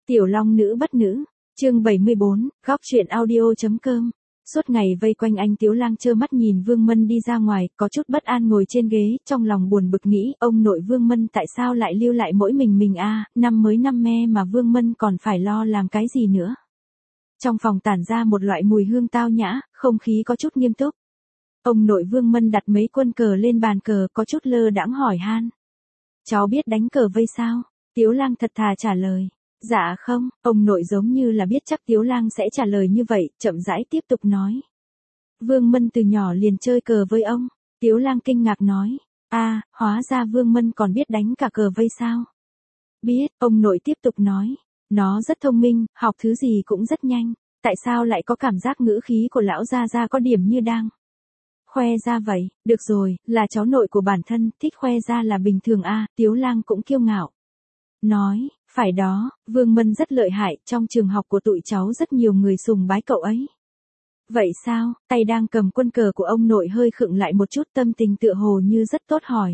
Tiểu Long nữ bất nữ, chương 74, góc truyện audio.com. Suốt ngày vây quanh anh Tiếu Lang trơ mắt nhìn Vương Mân đi ra ngoài, có chút bất an ngồi trên ghế, trong lòng buồn bực nghĩ, ông nội Vương Mân tại sao lại lưu lại mỗi mình a, năm mới năm me mà Vương Mân còn phải lo làm cái gì nữa. Trong phòng tản ra một loại mùi hương tao nhã, không khí có chút nghiêm túc. Ông nội Vương Mân đặt mấy quân cờ lên bàn cờ, có chút lơ đãng hỏi han. Cháu biết đánh cờ vây sao? Tiếu Lang thật thà trả lời. Dạ không, ông nội giống như là biết chắc Tiếu Lang sẽ trả lời như vậy, chậm rãi tiếp tục nói. Vương Mân từ nhỏ liền chơi cờ với ông. Tiếu Lang kinh ngạc nói. Hóa ra Vương Mân còn biết đánh cả cờ vây sao? Biết, ông nội tiếp tục nói. Nó rất thông minh, học thứ gì cũng rất nhanh. Tại sao lại có cảm giác ngữ khí của lão gia có điểm như đang khoe ra vậy? Được rồi, là cháu nội của bản thân, thích khoe ra là bình thường a. Tiếu Lang cũng kiêu ngạo. Nói, phải đó, Vương Mân rất lợi hại, trong trường học của tụi cháu rất nhiều người sùng bái cậu ấy. Vậy sao? Tay đang cầm quân cờ của ông nội hơi khựng lại một chút, tâm tình tựa hồ như rất tốt hỏi.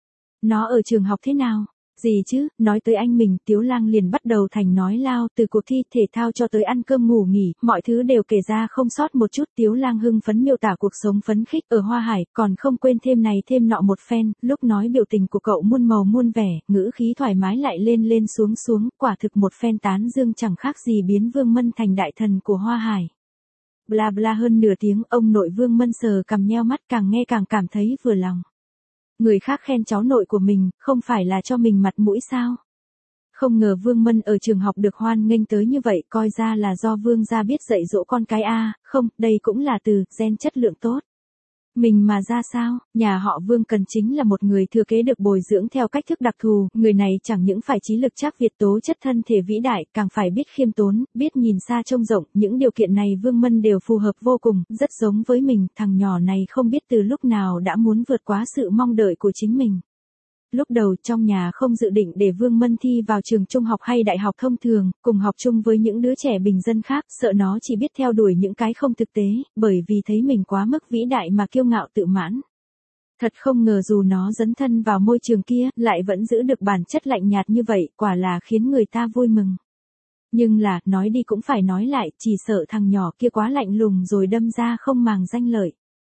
Nó ở trường học thế nào? Gì chứ, nói tới anh mình, Tiếu Lang liền bắt đầu thành nói lao, từ cuộc thi thể thao cho tới ăn cơm ngủ nghỉ, mọi thứ đều kể ra không sót một chút. Tiếu Lang hưng phấn miêu tả cuộc sống phấn khích ở Hoa Hải, còn không quên thêm này thêm nọ một phen, lúc nói biểu tình của cậu muôn màu muôn vẻ, ngữ khí thoải mái lại lên lên xuống xuống, quả thực một phen tán dương chẳng khác gì biến Vương Mân thành đại thần của Hoa Hải. Bla bla hơn nửa tiếng, ông nội Vương Mân sờ cằm nheo mắt, càng nghe càng cảm thấy vừa lòng. Người khác khen cháu nội của mình, không phải là cho mình mặt mũi sao? Không ngờ Vương Mân ở trường học được hoan nghênh tới như vậy, coi ra là do Vương gia biết dạy dỗ con cái không, đây cũng là từ gen chất lượng tốt. Mình mà ra sao, nhà họ Vương cần chính là một người thừa kế được bồi dưỡng theo cách thức đặc thù, người này chẳng những phải trí lực trác Việt tố chất thân thể vĩ đại, càng phải biết khiêm tốn, biết nhìn xa trông rộng, những điều kiện này Vương Mân đều phù hợp vô cùng, rất giống với mình, thằng nhỏ này không biết từ lúc nào đã muốn vượt quá sự mong đợi của chính mình. Lúc đầu trong nhà không dự định để Vương Mân thi vào trường trung học hay đại học thông thường, cùng học chung với những đứa trẻ bình dân khác, sợ nó chỉ biết theo đuổi những cái không thực tế, bởi vì thấy mình quá mức vĩ đại mà kiêu ngạo tự mãn. Thật không ngờ dù nó dấn thân vào môi trường kia, lại vẫn giữ được bản chất lạnh nhạt như vậy, quả là khiến người ta vui mừng. Nhưng là, nói đi cũng phải nói lại, chỉ sợ thằng nhỏ kia quá lạnh lùng rồi đâm ra không màng danh lợi.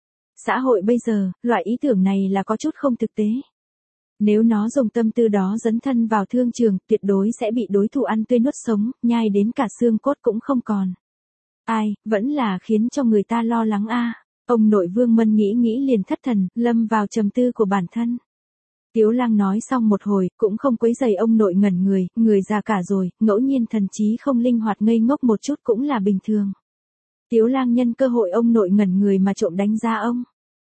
Xã hội bây giờ, loại ý tưởng này là có chút không thực tế. Nếu nó dùng tâm tư đó dấn thân vào thương trường, tuyệt đối sẽ bị đối thủ ăn tươi nuốt sống, nhai đến cả xương cốt cũng không còn. Vẫn là khiến cho người ta lo lắng Ông nội Vương Mân nghĩ liền thất thần, lâm vào trầm tư của bản thân. Tiếu Lang nói xong một hồi, cũng không quấy rầy ông nội ngẩn người già cả rồi, ngẫu nhiên thần trí không linh hoạt ngây ngốc một chút cũng là bình thường. Tiếu Lang nhân cơ hội ông nội ngẩn người mà trộm đánh giá ông.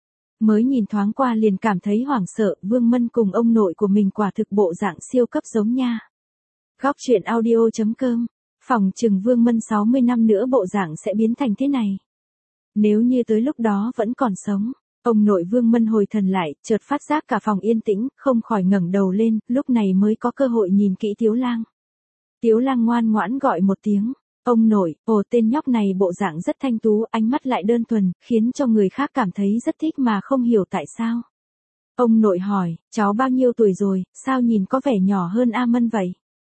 Mới nhìn thoáng qua liền cảm thấy hoảng sợ, Vương Mân cùng ông nội của mình quả thực bộ dạng siêu cấp giống nha. Góc truyện audio.com, phòng chừng Vương Mân 60 năm nữa bộ dạng sẽ biến thành thế này. Nếu như tới lúc đó vẫn còn sống, ông nội Vương Mân hồi thần lại, chợt phát giác cả phòng yên tĩnh, không khỏi ngẩng đầu lên, lúc này mới có cơ hội nhìn kỹ Tiếu Lang. Tiếu Lang ngoan ngoãn gọi một tiếng. Ông nội, tên nhóc này bộ dạng rất thanh tú, ánh mắt lại đơn thuần, khiến cho người khác cảm thấy rất thích mà không hiểu tại sao. Ông nội hỏi, cháu bao nhiêu tuổi rồi, sao nhìn có vẻ nhỏ hơn A Mân vậy?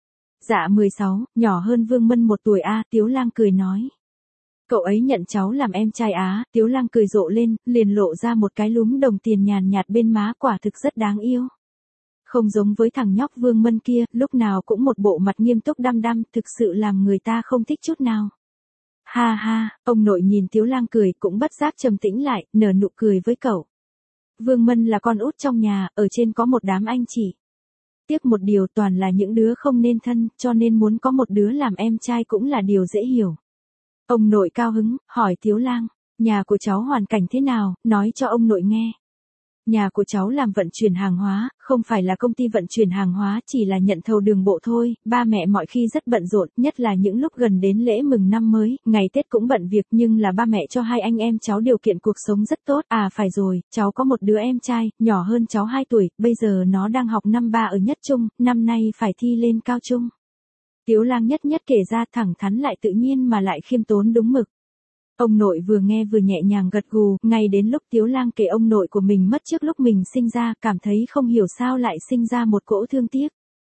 Dạ 16, nhỏ hơn Vương Mân 1 tuổi Tiếu Lang cười nói. Cậu ấy nhận cháu làm em trai Tiếu Lang cười rộ lên, liền lộ ra một cái lúm đồng tiền nhàn nhạt bên má, quả thực rất đáng yêu. Không giống với thằng nhóc Vương Mân kia, lúc nào cũng một bộ mặt nghiêm túc đăm đăm, thực sự làm người ta không thích chút nào. Ha ha, ông nội nhìn Tiếu Lang cười, cũng bất giác trầm tĩnh lại, nở nụ cười với cậu. Vương Mân là con út trong nhà, ở trên có một đám anh chị. Tiếc một điều toàn là những đứa không nên thân, cho nên muốn có một đứa làm em trai cũng là điều dễ hiểu. Ông nội cao hứng, hỏi Tiếu Lang, nhà của cháu hoàn cảnh thế nào, nói cho ông nội nghe. Nhà của cháu làm vận chuyển hàng hóa, không phải là công ty vận chuyển hàng hóa, chỉ là nhận thầu đường bộ thôi, ba mẹ mọi khi rất bận rộn, nhất là những lúc gần đến lễ mừng năm mới, ngày Tết cũng bận việc, nhưng là ba mẹ cho hai anh em cháu điều kiện cuộc sống rất tốt. Phải rồi, cháu có một đứa em trai, nhỏ hơn cháu 2 tuổi, bây giờ nó đang học năm 3 ở nhất trung, năm nay phải thi lên cao trung. Tiếu Lang nhất kể ra, thẳng thắn lại tự nhiên mà lại khiêm tốn đúng mực. Ông nội vừa nghe vừa nhẹ nhàng gật gù, ngay đến lúc Tiếu Lang kể ông nội của mình mất trước lúc mình sinh ra, cảm thấy không hiểu sao lại sinh ra một cỗ thương tiếc.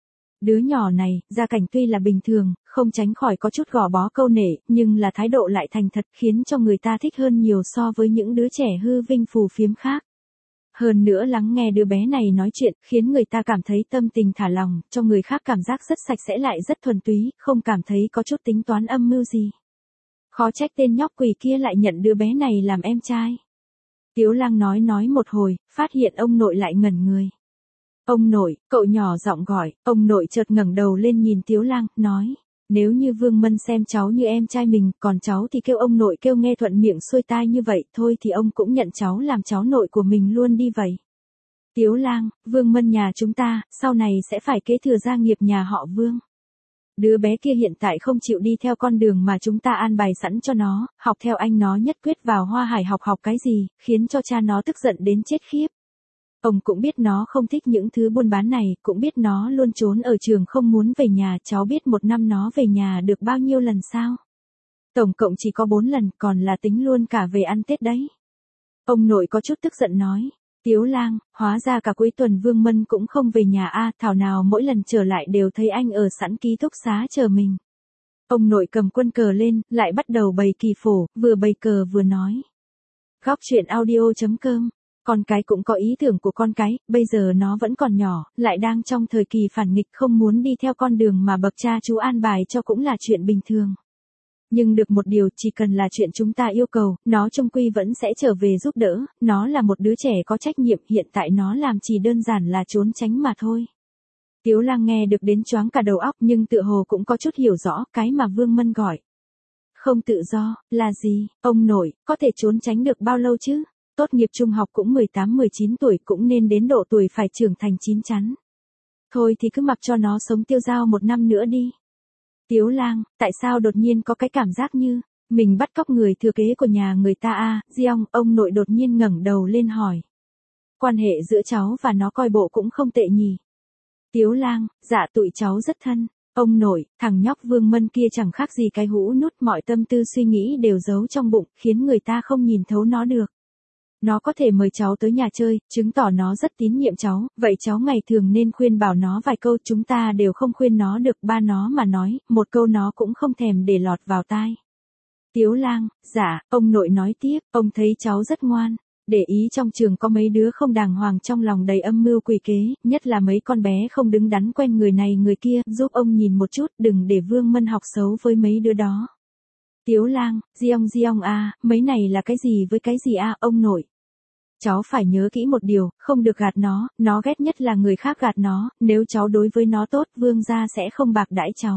Đứa nhỏ này, gia cảnh tuy là bình thường, không tránh khỏi có chút gò bó câu nệ, nhưng là thái độ lại thành thật khiến cho người ta thích hơn nhiều so với những đứa trẻ hư vinh phù phiếm khác. Hơn nữa lắng nghe đứa bé này nói chuyện, khiến người ta cảm thấy tâm tình thả lòng, cho người khác cảm giác rất sạch sẽ lại rất thuần túy, không cảm thấy có chút tính toán âm mưu gì. Khó trách tên nhóc quỷ kia lại nhận đứa bé này làm em trai. Tiếu Lang nói một hồi, phát hiện ông nội lại ngẩn người. Ông nội, cậu nhỏ giọng gọi, ông nội chợt ngẩng đầu lên nhìn Tiếu Lang, nói, nếu như Vương Mân xem cháu như em trai mình, còn cháu thì kêu ông nội kêu nghe thuận miệng xuôi tai như vậy, thôi thì ông cũng nhận cháu làm cháu nội của mình luôn đi vậy. Tiếu Lang, Vương Mân nhà chúng ta, sau này sẽ phải kế thừa gia nghiệp nhà họ Vương. Đứa bé kia hiện tại không chịu đi theo con đường mà chúng ta an bài sẵn cho nó, học theo anh nó nhất quyết vào Hoa Hải học cái gì, khiến cho cha nó tức giận đến chết khiếp. Ông cũng biết nó không thích những thứ buôn bán này, cũng biết nó luôn trốn ở trường không muốn về nhà, cháu biết một năm nó về nhà được bao nhiêu lần sao? Tổng cộng chỉ có 4 lần, còn là tính luôn cả về ăn Tết đấy. Ông nội có chút tức giận nói, Tiếu Lang, hóa ra cả cuối tuần Vương Mân cũng không về nhà a, thảo nào mỗi lần trở lại đều thấy anh ở sẵn ký túc xá chờ mình. Ông nội cầm quân cờ lên, lại bắt đầu bày kỳ phổ, vừa bày cờ vừa nói. Góc truyện audio.com. Con cái cũng có ý tưởng của con cái, bây giờ nó vẫn còn nhỏ, lại đang trong thời kỳ phản nghịch không muốn đi theo con đường mà bậc cha chú an bài cho cũng là chuyện bình thường. Nhưng được một điều, chỉ cần là chuyện chúng ta yêu cầu, nó chung quy vẫn sẽ trở về giúp đỡ, nó là một đứa trẻ có trách nhiệm, hiện tại nó làm chỉ đơn giản là trốn tránh mà thôi. Tiếu Lang nghe được đến choáng cả đầu óc nhưng tựa hồ cũng có chút hiểu rõ cái mà Vương Mân gọi. Không tự do, là gì, ông nội, có thể trốn tránh được bao lâu chứ? Tốt nghiệp trung học cũng 18-19 tuổi cũng nên đến độ tuổi phải trưởng thành chín chắn. Thôi thì cứ mặc cho nó sống tiêu dao một năm nữa đi. Tiếu Lang, tại sao đột nhiên có cái cảm giác như, mình bắt cóc người thừa kế của nhà người ta a? Giong, ông nội đột nhiên ngẩng đầu lên hỏi. Quan hệ giữa cháu và nó coi bộ cũng không tệ nhỉ. Tiếu Lang, dạ tụi cháu rất thân. Ông nội, thằng nhóc Vương Mân kia chẳng khác gì cái hũ nút, mọi tâm tư suy nghĩ đều giấu trong bụng, khiến người ta không nhìn thấu nó được. Nó có thể mời cháu tới nhà chơi, chứng tỏ nó rất tín nhiệm cháu, vậy cháu ngày thường nên khuyên bảo nó vài câu, chúng ta đều không khuyên nó được, ba nó mà nói, một câu nó cũng không thèm để lọt vào tai. Tiếu Lang, dạ, ông nội nói tiếp, ông thấy cháu rất ngoan, để ý trong trường có mấy đứa không đàng hoàng trong lòng đầy âm mưu quỷ kế, nhất là mấy con bé không đứng đắn quen người này người kia, giúp ông nhìn một chút, đừng để Vương Mân học xấu với mấy đứa đó. Tiếu Lang, Giong a, mấy này là cái gì với cái gì a, ông nội? Cháu phải nhớ kỹ một điều, không được gạt nó ghét nhất là người khác gạt nó, nếu cháu đối với nó tốt, Vương gia sẽ không bạc đãi cháu.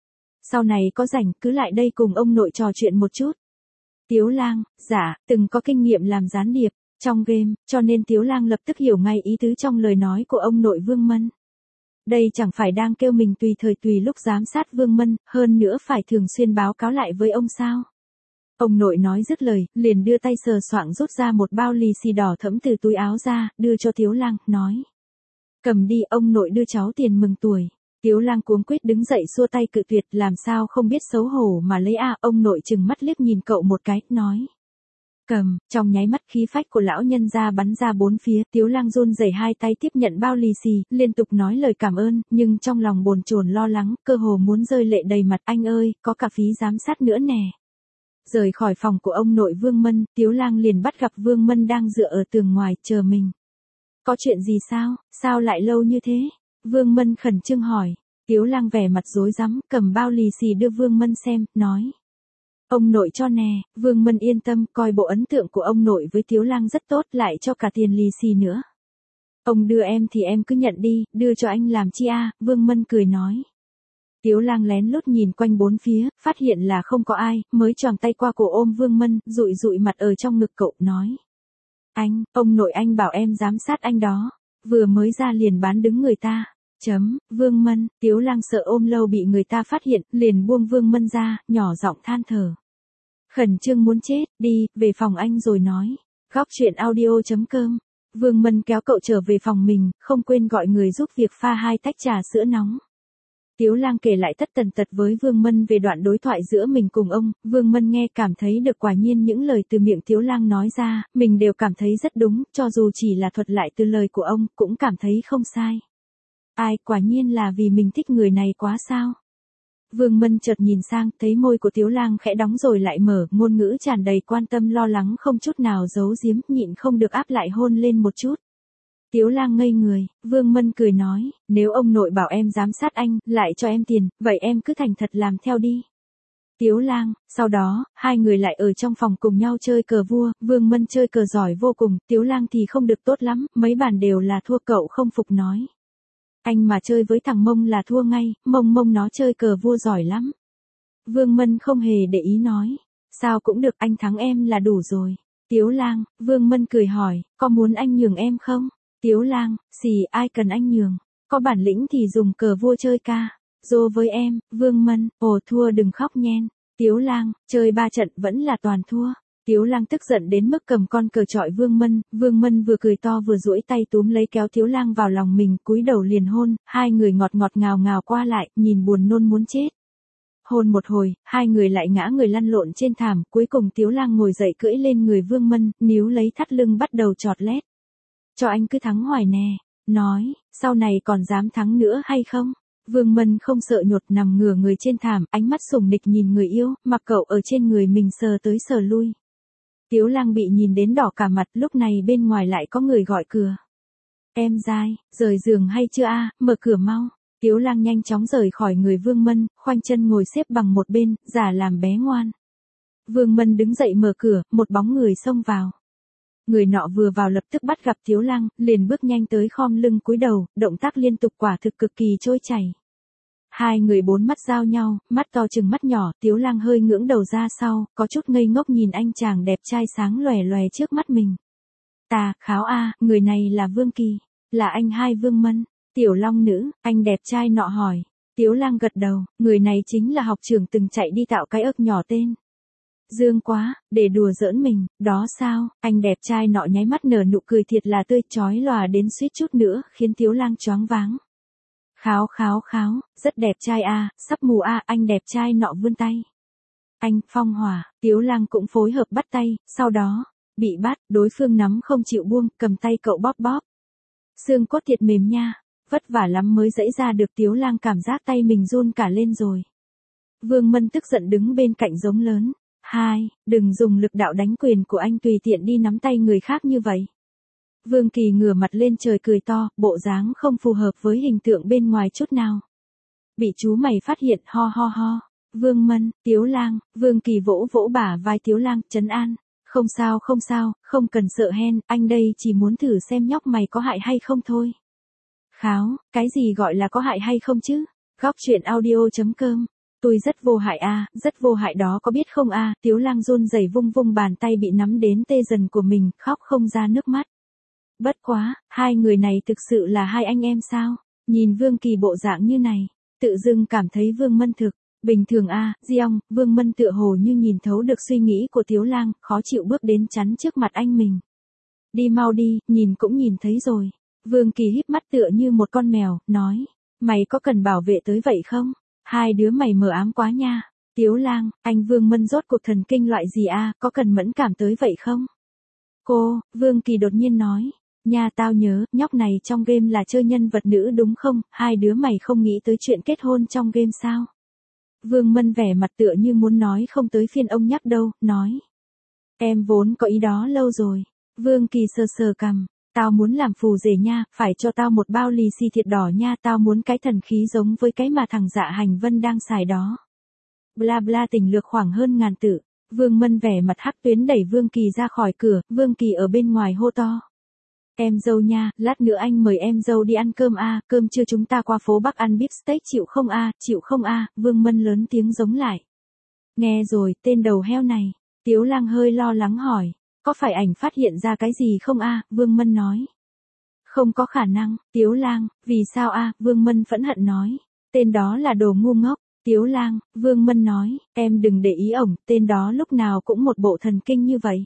Sau này có rảnh, cứ lại đây cùng ông nội trò chuyện một chút. Tiếu Lang, dạ, từng có kinh nghiệm làm gián điệp, trong game, cho nên Tiếu Lang lập tức hiểu ngay ý tứ trong lời nói của ông nội Vương Mân. Đây chẳng phải đang kêu mình tùy thời tùy lúc giám sát Vương Mân, hơn nữa phải thường xuyên báo cáo lại với ông sao. Ông nội nói dứt lời, liền đưa tay sờ soạng rút ra một bao lì xì đỏ thẫm từ túi áo ra, đưa cho Tiếu Lang, nói. Cầm đi, ông nội đưa cháu tiền mừng tuổi. Tiếu Lang cuống quýt đứng dậy xua tay cự tuyệt, làm sao không biết xấu hổ mà lấy a, ông nội trừng mắt liếc nhìn cậu một cái, nói. Cầm, trong nháy mắt khí phách của lão nhân ra bắn ra bốn phía, Tiếu Lang run rẩy hai tay tiếp nhận bao lì xì, liên tục nói lời cảm ơn, nhưng trong lòng bồn chồn lo lắng, cơ hồ muốn rơi lệ đầy mặt, anh ơi, có cả phí giám sát nữa nè. Rời khỏi phòng của ông nội Vương Mân, Tiếu Lang liền bắt gặp Vương Mân đang dựa ở tường ngoài, chờ mình. Có chuyện gì sao lại lâu như thế? Vương Mân khẩn trương hỏi. Tiếu Lang vẻ mặt rối rắm, cầm bao lì xì đưa Vương Mân xem, nói. Ông nội cho nè, Vương Mân yên tâm, coi bộ ấn tượng của ông nội với Tiếu Lang rất tốt, lại cho cả tiền lì xì nữa. Ông đưa em thì em cứ nhận đi, đưa cho anh làm chi a? Vương Mân cười nói. Tiếu Lang lén lút nhìn quanh bốn phía, phát hiện là không có ai, mới choàng tay qua cổ ôm Vương Mân, dụi mặt ở trong ngực cậu, nói. Ông nội anh bảo em giám sát anh đó, vừa mới ra liền bán đứng người ta. Vương Mân, Tiếu Lang sợ ôm lâu bị người ta phát hiện, liền buông Vương Mân ra, nhỏ giọng than thở. Khẩn trương muốn chết, đi, về phòng anh rồi nói. Góc truyện audio.com. Vương Mân kéo cậu trở về phòng mình, không quên gọi người giúp việc pha 2 tách trà sữa nóng. Tiếu Lang kể lại tất tần tật với Vương Mân về đoạn đối thoại giữa mình cùng ông, Vương Mân nghe cảm thấy được, quả nhiên những lời từ miệng Tiếu Lang nói ra, mình đều cảm thấy rất đúng, cho dù chỉ là thuật lại từ lời của ông, cũng cảm thấy không sai. Ai, quả nhiên là vì mình thích người này quá sao? Vương Mân chợt nhìn sang, thấy môi của Tiếu Lang khẽ đóng rồi lại mở, ngôn ngữ tràn đầy quan tâm lo lắng không chút nào giấu giếm, nhịn không được áp lại hôn lên một chút. Tiếu Lang ngây người, Vương Mân cười nói, nếu ông nội bảo em giám sát anh, lại cho em tiền, vậy em cứ thành thật làm theo đi. Tiếu Lang, sau đó, hai người lại ở trong phòng cùng nhau chơi cờ vua, Vương Mân chơi cờ giỏi vô cùng, Tiếu Lang thì không được tốt lắm, mấy bàn đều là thua, cậu không phục nói. Anh mà chơi với thằng Mông là thua ngay, Mông nó chơi cờ vua giỏi lắm. Vương Mân không hề để ý nói, sao cũng được, anh thắng em là đủ rồi. Tiếu Lang, Vương Mân cười hỏi, có muốn anh nhường em không? Tiếu Lang, xì, ai cần anh nhường, có bản lĩnh thì dùng cờ vua chơi ca. Dô với em, Vương Mân, ồ thua đừng khóc nhen. Tiếu Lang, chơi 3 trận vẫn là toàn thua. Tiếu Lang tức giận đến mức cầm con cờ chọi Vương Mân vừa cười to vừa duỗi tay túm lấy kéo Tiếu Lang vào lòng mình, cúi đầu liền hôn, hai người ngọt ngọt ngào ngào qua lại, nhìn buồn nôn muốn chết. Hôn một hồi, hai người lại ngã người lăn lộn trên thảm, cuối cùng Tiếu Lang ngồi dậy cưỡi lên người Vương Mân, níu lấy thắt lưng bắt đầu chọt lét. Cho anh cứ thắng hoài nè, nói, sau này còn dám thắng nữa hay không? Vương Mân không sợ nhột nằm ngửa người trên thảm, ánh mắt sủng nịch nhìn người yêu, mặc cậu ở trên người mình sờ tới sờ lui. Tiếu Lang bị nhìn đến đỏ cả mặt, lúc này bên ngoài lại có người gọi cửa. Em dai, rời giường hay chưa a, mở cửa mau. Tiếu Lang nhanh chóng rời khỏi người Vương Mân, khoanh chân ngồi xếp bằng một bên, giả làm bé ngoan. Vương Mân đứng dậy mở cửa, một bóng người xông vào. Người nọ vừa vào lập tức bắt gặp Tiếu Lang, liền bước nhanh tới khom lưng cúi đầu, động tác liên tục quả thực cực kỳ trôi chảy. Hai người bốn mắt giao nhau, mắt to chừng mắt nhỏ, Tiếu Lang hơi ngưỡng đầu ra sau, có chút ngây ngốc nhìn anh chàng đẹp trai sáng lòe lòe trước mắt mình. Ta, kháo a, người này là Vương Kỳ, là anh hai Vương Mân, Tiểu Long nữ, anh đẹp trai nọ hỏi. Tiếu Lang gật đầu, người này chính là học trưởng từng chạy đi tạo cái ức nhỏ tên Dương Quá, để đùa giỡn mình, đó sao, anh đẹp trai nọ nháy mắt nở nụ cười thiệt là tươi chói lòa đến suýt chút nữa, khiến Tiếu Lang choáng váng. Kháo, rất đẹp trai a, sắp mù a, anh đẹp trai nọ vươn tay. Anh, phong hỏa, Tiếu Lang cũng phối hợp bắt tay, sau đó, bị bắt, đối phương nắm không chịu buông, cầm tay cậu bóp bóp. Xương cốt thiệt mềm nha, vất vả lắm mới giãy ra được, Tiếu Lang cảm giác tay mình run cả lên rồi. Vương Mân tức giận đứng bên cạnh giống lớn. Đừng dùng lực đạo đánh quyền của anh tùy tiện đi nắm tay người khác như vậy. Vương Kỳ ngửa mặt lên trời cười to, bộ dáng không phù hợp với hình tượng bên ngoài chút nào. Bị chú mày phát hiện, ho ho ho. Vương Mân, Tiếu Lang, Vương Kỳ vỗ vỗ bả vai Tiếu Lang, trấn an. Không sao, không cần sợ hen, anh đây chỉ muốn thử xem nhóc mày có hại hay không thôi. Kháo, cái gì gọi là có hại hay không chứ? Góc truyện audio.com. Tôi rất vô hại a, rất vô hại đó có biết không a, Tiếu Lang run rẩy vung vung bàn tay bị nắm đến tê dần của mình, khóc không ra nước mắt. Bất quá, hai người này thực sự là hai anh em sao? Nhìn Vương Kỳ bộ dạng như này, tự dưng cảm thấy Vương Mân thực bình thường a, Diong, Vương Mân tựa hồ như nhìn thấu được suy nghĩ của Tiếu Lang, khó chịu bước đến chắn trước mặt anh mình. Đi mau đi, nhìn cũng nhìn thấy rồi. Vương Kỳ híp mắt tựa như một con mèo, nói, mày có cần bảo vệ tới vậy không? Hai đứa mày mờ ám quá nha. Tiếu Lang, anh Vương Mân rốt cuộc thần kinh loại gì a, có cần mẫn cảm tới vậy không? Cô, Vương Kỳ đột nhiên nói, nha tao nhớ, nhóc này trong game là chơi nhân vật nữ đúng không? Hai đứa mày không nghĩ tới chuyện kết hôn trong game sao? Vương Mân vẻ mặt tựa như muốn nói không tới phiên ông nhắc đâu, nói. Em vốn có ý đó lâu rồi. Vương Kỳ sờ sờ cằm. Tao muốn làm phù rể nha, phải cho tao một bao lì xì thiệt đỏ nha, tao muốn cái thần khí giống với cái mà thằng Dạ Hành Vân đang xài đó. Bla bla tình lược khoảng hơn ngàn tự. Vương Mân vẻ mặt hắc tuyến đẩy Vương Kỳ ra khỏi cửa, Vương Kỳ ở bên ngoài hô to. Em dâu nha, lát nữa anh mời em dâu đi ăn cơm a, cơm trưa chúng ta qua phố Bắc ăn beef steak chịu không a, Vương Mân lớn tiếng giống lại. Nghe rồi, tên đầu heo này. Tiếu Lang hơi lo lắng hỏi. Có phải ảnh phát hiện ra cái gì không a? Vương Mân nói. Không có khả năng, Tiếu Lang, vì sao a? Vương Mân phẫn hận nói. Tên đó là đồ ngu ngốc. Tiếu Lang, Vương Mân nói, em đừng để ý ổng, tên đó lúc nào cũng một bộ thần kinh như vậy.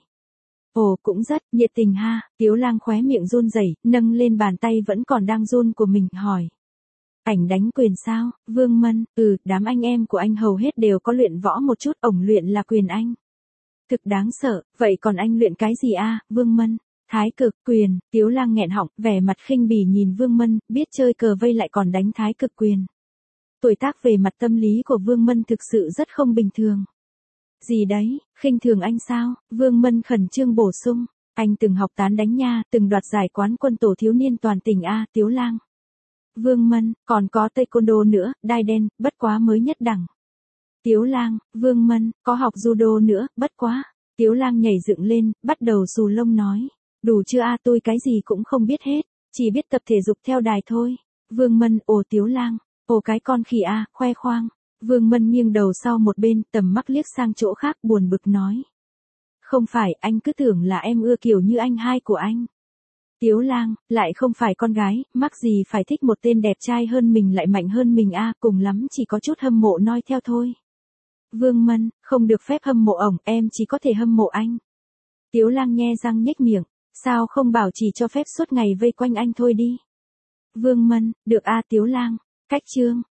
Ồ, cũng rất nhiệt tình ha. Tiếu Lang khóe miệng run rẩy, nâng lên bàn tay vẫn còn đang run của mình, hỏi. Ảnh đánh quyền sao? Vương Mân, đám anh em của anh hầu hết đều có luyện võ một chút, ổng luyện là quyền anh. Thực đáng sợ, vậy còn anh luyện cái gì a? Vương Mân, Thái cực quyền, Tiếu Lang nghẹn họng, vẻ mặt khinh bỉ nhìn Vương Mân, biết chơi cờ vây lại còn đánh thái cực quyền. Tuổi tác về mặt tâm lý của Vương Mân thực sự rất không bình thường. Gì đấy, khinh thường anh sao? Vương Mân khẩn trương bổ sung. Anh từng học tán đánh nha, từng đoạt giải quán quân tổ thiếu niên toàn tỉnh A, Tiếu Lang. Vương Mân, còn có taekwondo nữa, đai đen, bất quá mới nhất đẳng. Tiếu Lang, Vương Mân, có học judo nữa, bất quá. Tiếu Lang nhảy dựng lên, bắt đầu xù lông nói. Đủ chưa a, tôi cái gì cũng không biết hết, chỉ biết tập thể dục theo đài thôi. Vương Mân, ồ Tiếu Lang, ồ cái con khỉ a, khoe khoang. Vương Mân nghiêng đầu sau một bên, tầm mắt liếc sang chỗ khác buồn bực nói. Không phải, anh cứ tưởng là em ưa kiểu như anh hai của anh. Tiếu Lang, lại không phải con gái, mắc gì phải thích một tên đẹp trai hơn mình lại mạnh hơn mình a, cùng lắm chỉ có chút hâm mộ noi theo thôi. Vương Mân, không được phép hâm mộ ổng, em chỉ có thể hâm mộ anh. Tiếu Lang nhe răng nhếch miệng, sao không bảo chỉ cho phép suốt ngày vây quanh anh thôi đi. Vương Mân, được a Tiếu Lang, cách chương.